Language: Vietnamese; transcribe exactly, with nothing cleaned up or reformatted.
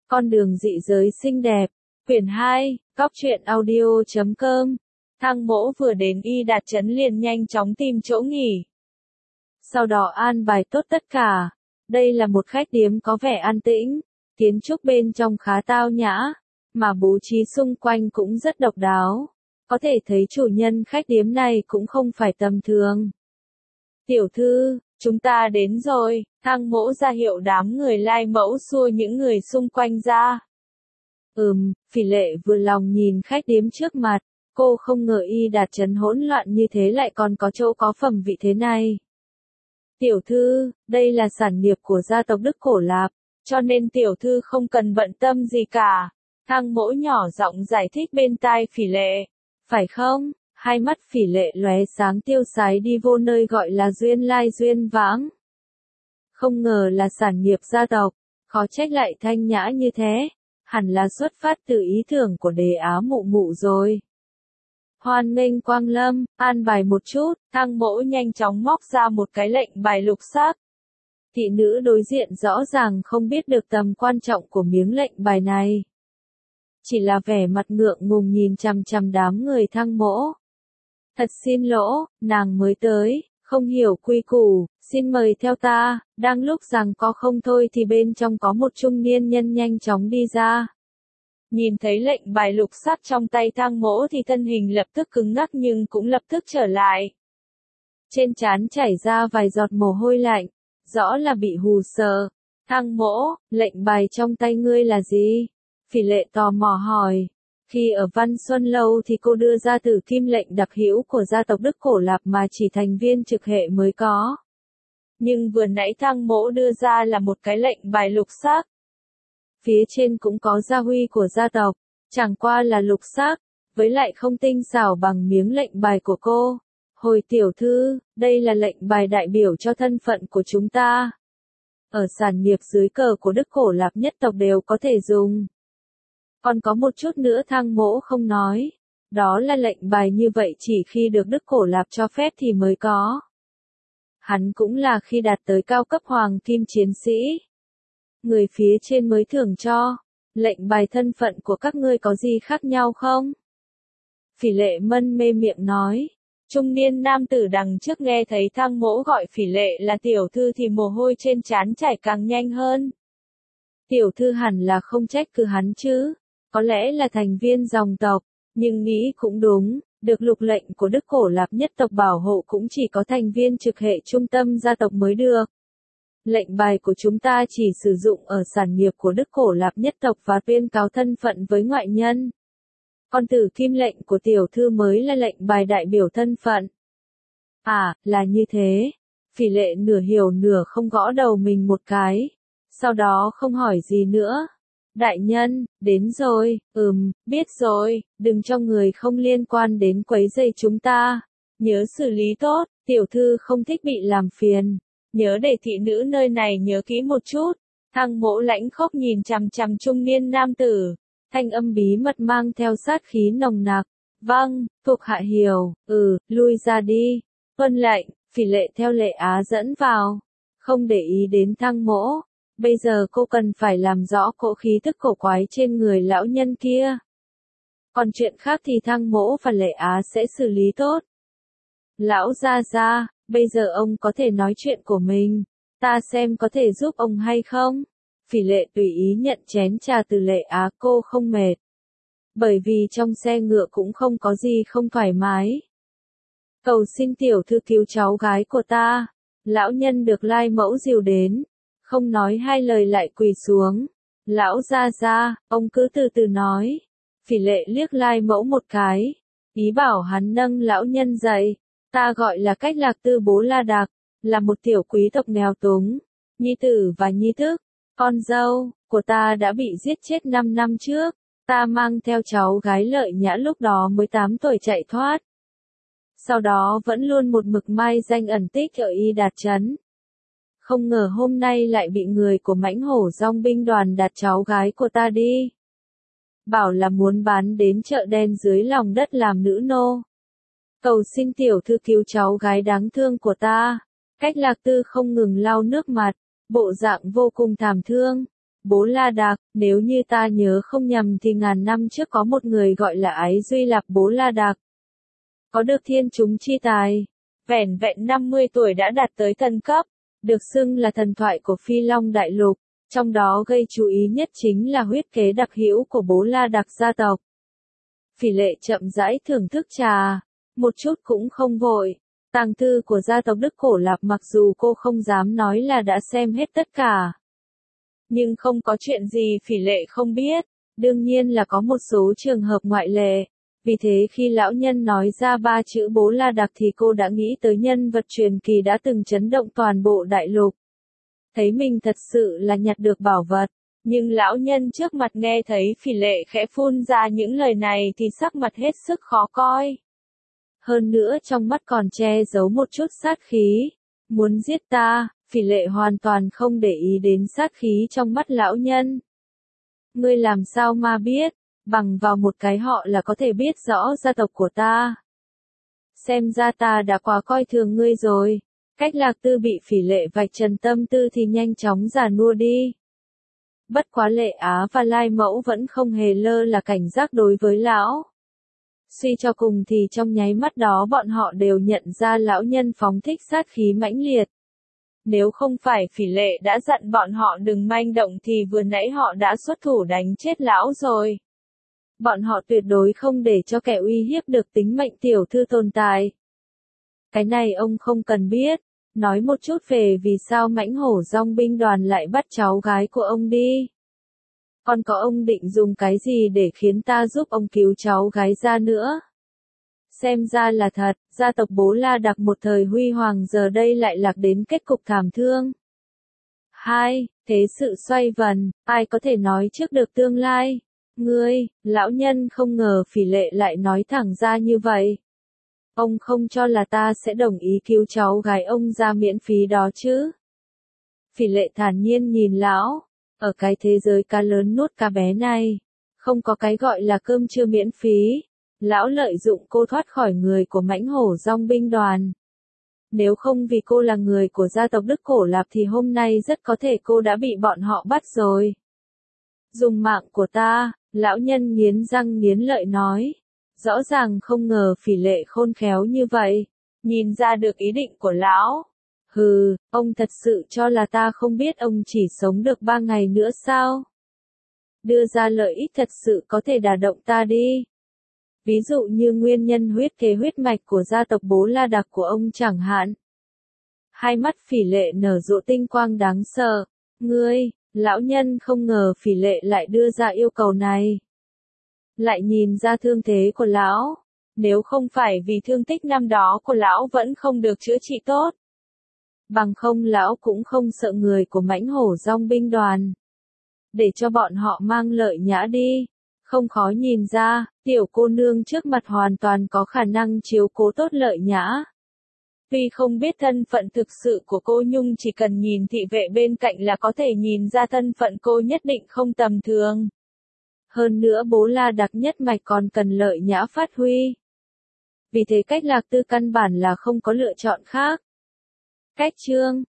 Con đường dị giới xinh đẹp. Quyển hai, Cóc truyện audio chấm com. Thang Mỗ vừa đến Y Đạt Trấn liền nhanh chóng tìm chỗ nghỉ. Sau đó an bài tốt tất cả. Đây là một khách điếm có vẻ an tĩnh, kiến trúc bên trong khá tao nhã, mà bố trí xung quanh cũng rất độc đáo. Có thể thấy chủ nhân khách điếm này cũng không phải tầm thường. Tiểu thư, chúng ta đến rồi, Thang Mỗ ra hiệu đám người lai mẫu xua những người xung quanh ra. Ừm, Phỉ Lệ vừa lòng nhìn khách điếm trước mặt, cô không ngờ Y Đạt Trấn hỗn loạn như thế lại còn có chỗ có phẩm vị thế này. Tiểu thư, đây là sản nghiệp của gia tộc Đức Cổ Lạp, cho nên tiểu thư không cần bận tâm gì cả. Thang Mỗ nhỏ giọng giải thích bên tai Phỉ Lệ. Phải không? Hai mắt Phỉ Lệ lóe sáng tiêu sái đi vô nơi gọi là duyên lai duyên vãng. Không ngờ là sản nghiệp gia tộc, khó trách lại thanh nhã như thế, hẳn là xuất phát từ ý tưởng của Đế Á mụ mụ rồi. Hoan nghênh quang lâm, an bài một chút, Thang Mỗ nhanh chóng móc ra một cái lệnh bài lục sắc. Thị nữ đối diện rõ ràng không biết được tầm quan trọng của miếng lệnh bài này. Chỉ là vẻ mặt ngượng ngùng nhìn chằm chằm đám người Thang Mỗ. Thật xin lỗi, nàng mới tới, không hiểu quy củ, xin mời theo ta. Đang lúc rằng có không thôi thì bên trong có một trung niên nhân nhanh chóng đi ra. Nhìn thấy lệnh bài lục sắc trong tay Thang Mỗ thì thân hình lập tức cứng ngắc nhưng cũng lập tức trở lại. Trên trán chảy ra vài giọt mồ hôi lạnh, rõ là bị hù sợ. Thang Mỗ, lệnh bài trong tay ngươi là gì? Phỉ Lệ tò mò hỏi. Khi ở Văn Xuân Lâu thì cô đưa ra tử kim lệnh đặc hữu của gia tộc Đức Cổ Lạp mà chỉ thành viên trực hệ mới có. Nhưng vừa nãy Thang Mỗ đưa ra là một cái lệnh bài lục sắc. Phía trên cũng có gia huy của gia tộc, chẳng qua là lục sắc, với lại không tinh xảo bằng miếng lệnh bài của cô. Hồi tiểu thư, đây là lệnh bài đại biểu cho thân phận của chúng ta. Ở sản nghiệp dưới cờ của Đức Cổ Lạp nhất tộc đều có thể dùng. Còn có một chút nữa Thang Mỗ không nói. Đó là lệnh bài như vậy chỉ khi được Đức Cổ Lạp cho phép thì mới có. Hắn cũng là khi đạt tới cao cấp hoàng kim chiến sĩ. Người phía trên mới thưởng cho. Lệnh bài thân phận của các ngươi có gì khác nhau không? Phỉ Lệ mân mê miệng nói. Trung niên nam tử đằng trước nghe thấy Thang Mỗ gọi Phỉ Lệ là tiểu thư thì mồ hôi trên trán chảy càng nhanh hơn. Tiểu thư hẳn là không trách cứ hắn chứ. Có lẽ là thành viên dòng tộc, nhưng nghĩ cũng đúng, được lục lệnh của Đức Cổ Lạp nhất tộc bảo hộ cũng chỉ có thành viên trực hệ trung tâm gia tộc mới được. Lệnh bài của chúng ta chỉ sử dụng ở sản nghiệp của Đức Cổ Lạp nhất tộc và tuyên cáo thân phận với ngoại nhân. Còn tử kim lệnh của tiểu thư mới là lệnh bài đại biểu thân phận. À, là như thế. Phỉ Lệ nửa hiểu nửa không gõ đầu mình một cái. Sau đó không hỏi gì nữa. Đại nhân, đến rồi, ừm, biết rồi, đừng cho người không liên quan đến quấy rầy chúng ta. Nhớ xử lý tốt, tiểu thư không thích bị làm phiền. Nhớ để thị nữ nơi này nhớ kỹ một chút. Thang Mỗ lãnh khốc nhìn chằm chằm trung niên nam tử. Thanh âm bí mật mang theo sát khí nồng nặc. Vâng, thuộc hạ hiểu, ừ, lui ra đi. Tuân lệnh, Phỉ Lệ theo Lệ Á dẫn vào. Không để ý đến Thang Mỗ. Bây giờ cô cần phải làm rõ cỗ khí tức cổ quái trên người lão nhân kia. Còn chuyện khác thì Thang Mỗ và Lệ Á sẽ xử lý tốt. Lão gia gia, bây giờ ông có thể nói chuyện của mình. Ta xem có thể giúp ông hay không? Phỉ Lệ tùy ý nhận chén trà từ Lệ Á, cô không mệt. Bởi vì trong xe ngựa cũng không có gì không thoải mái. Cầu xin tiểu thư cứu cháu gái của ta. Lão nhân được lai mẫu dìu đến. Không nói hai lời lại quỳ xuống. Lão gia gia, ông cứ từ từ nói. Phỉ Lệ liếc lai mẫu một cái. Ý bảo hắn nâng lão nhân dậy. Ta gọi là Cách Lạc Tư Bố La Đạc. Là một tiểu quý tộc nghèo túng. Nhi tử và nhi thức. Con dâu của ta đã bị giết chết năm năm trước. Ta mang theo cháu gái Lợi Nhã lúc đó mới tám tuổi chạy thoát. Sau đó vẫn luôn một mực mai danh ẩn tích ở Y Đạt Trấn. Không ngờ hôm nay lại bị người của Mãnh Hổ Dòng binh đoàn đặt cháu gái của ta đi. Bảo là muốn bán đến chợ đen dưới lòng đất làm nữ nô. Cầu xin tiểu thư cứu cháu gái đáng thương của ta. Cách Lạc Tư không ngừng lau nước mặt, bộ dạng vô cùng thảm thương. Bố La Đạc, nếu như ta nhớ không nhầm thì ngàn năm trước có một người gọi là Ái Duy Lạp Bố La Đạc. Có được thiên chúng chi tài, vẻn vẹn năm mươi tuổi đã đạt tới thần cấp, được xưng là thần thoại của Phi Long Đại Lục, trong đó gây chú ý nhất chính là huyết kế đặc hữu của Bố La Đạc gia tộc. Phỉ Lệ chậm rãi thưởng thức trà, một chút cũng không vội. Tàng thư của gia tộc Đức Cổ Lạp mặc dù cô không dám nói là đã xem hết tất cả. Nhưng không có chuyện gì Phỉ Lệ không biết, đương nhiên là có một số trường hợp ngoại lệ. Vì thế khi lão nhân nói ra ba chữ Bố La Đạc thì cô đã nghĩ tới nhân vật truyền kỳ đã từng chấn động toàn bộ đại lục. Thấy mình thật sự là nhặt được bảo vật, nhưng lão nhân trước mặt nghe thấy Phỉ Lệ khẽ phun ra những lời này thì sắc mặt hết sức khó coi. Hơn nữa trong mắt còn che giấu một chút sát khí. Muốn giết ta, Phỉ Lệ hoàn toàn không để ý đến sát khí trong mắt lão nhân. Ngươi làm sao mà biết, bằng vào một cái họ là có thể biết rõ gia tộc của ta. Xem ra ta đã quá coi thường ngươi rồi. Cách Lạc Tư bị Phỉ Lệ vạch trần tâm tư thì nhanh chóng già nua đi. Bất quá Lệ Á và Lai Mẫu vẫn không hề lơ là cảnh giác đối với lão. Suy cho cùng thì trong nháy mắt đó bọn họ đều nhận ra lão nhân phóng thích sát khí mãnh liệt. Nếu không phải Phỉ Lệ đã dặn bọn họ đừng manh động thì vừa nãy họ đã xuất thủ đánh chết lão rồi. Bọn họ tuyệt đối không để cho kẻ uy hiếp được tính mệnh tiểu thư tồn tại. Cái này ông không cần biết, nói một chút về vì sao Mãnh Hổ Dong binh đoàn lại bắt cháu gái của ông đi. Còn có ông định dùng cái gì để khiến ta giúp ông cứu cháu gái ra nữa? Xem ra là thật, gia tộc Bố La Đạc một thời huy hoàng giờ đây lại lạc đến kết cục thảm thương. Hai, thế sự xoay vần, ai có thể nói trước được tương lai? Ngươi, lão nhân không ngờ Phỉ Lệ lại nói thẳng ra như vậy. Ông không cho là ta sẽ đồng ý cứu cháu gái ông ra miễn phí đó chứ? Phỉ Lệ thản nhiên nhìn lão, ở cái thế giới cá lớn nuốt cá bé này, không có cái gọi là cơm trưa miễn phí. Lão lợi dụng cô thoát khỏi người của Mãnh Hổ Dong binh đoàn. Nếu không vì cô là người của gia tộc Đức Cổ Lạp thì hôm nay rất có thể cô đã bị bọn họ bắt rồi. Dùng mạng của ta, lão nhân nghiến răng nghiến lợi nói. Rõ ràng không ngờ Phỉ Lệ khôn khéo như vậy. Nhìn ra được ý định của lão. Hừ, ông thật sự cho là ta không biết ông chỉ sống được ba ngày nữa sao? Đưa ra lợi ích thật sự có thể đả động ta đi. Ví dụ như nguyên nhân huyết kế huyết mạch của gia tộc Bố La Đạc của ông chẳng hạn. Hai mắt Phỉ Lệ nở rộ tinh quang đáng sợ. Ngươi, lão nhân không ngờ Phỉ Lệ lại đưa ra yêu cầu này. Lại nhìn ra thương thế của lão. Nếu không phải vì thương tích năm đó của lão vẫn không được chữa trị tốt. Bằng không lão cũng không sợ người của Mãnh Hổ Dong binh đoàn. Để cho bọn họ mang Lợi Nhã đi. Không khó nhìn ra, tiểu cô nương trước mặt hoàn toàn có khả năng chiếu cố tốt Lợi Nhã. Tuy không biết thân phận thực sự của cô nhưng chỉ cần nhìn thị vệ bên cạnh là có thể nhìn ra thân phận cô nhất định không tầm thường. Hơn nữa Bố La Đạc nhất mạch còn cần Lợi Nhã phát huy. Vì thế cách Lạc Tư căn bản là không có lựa chọn khác. Cách chương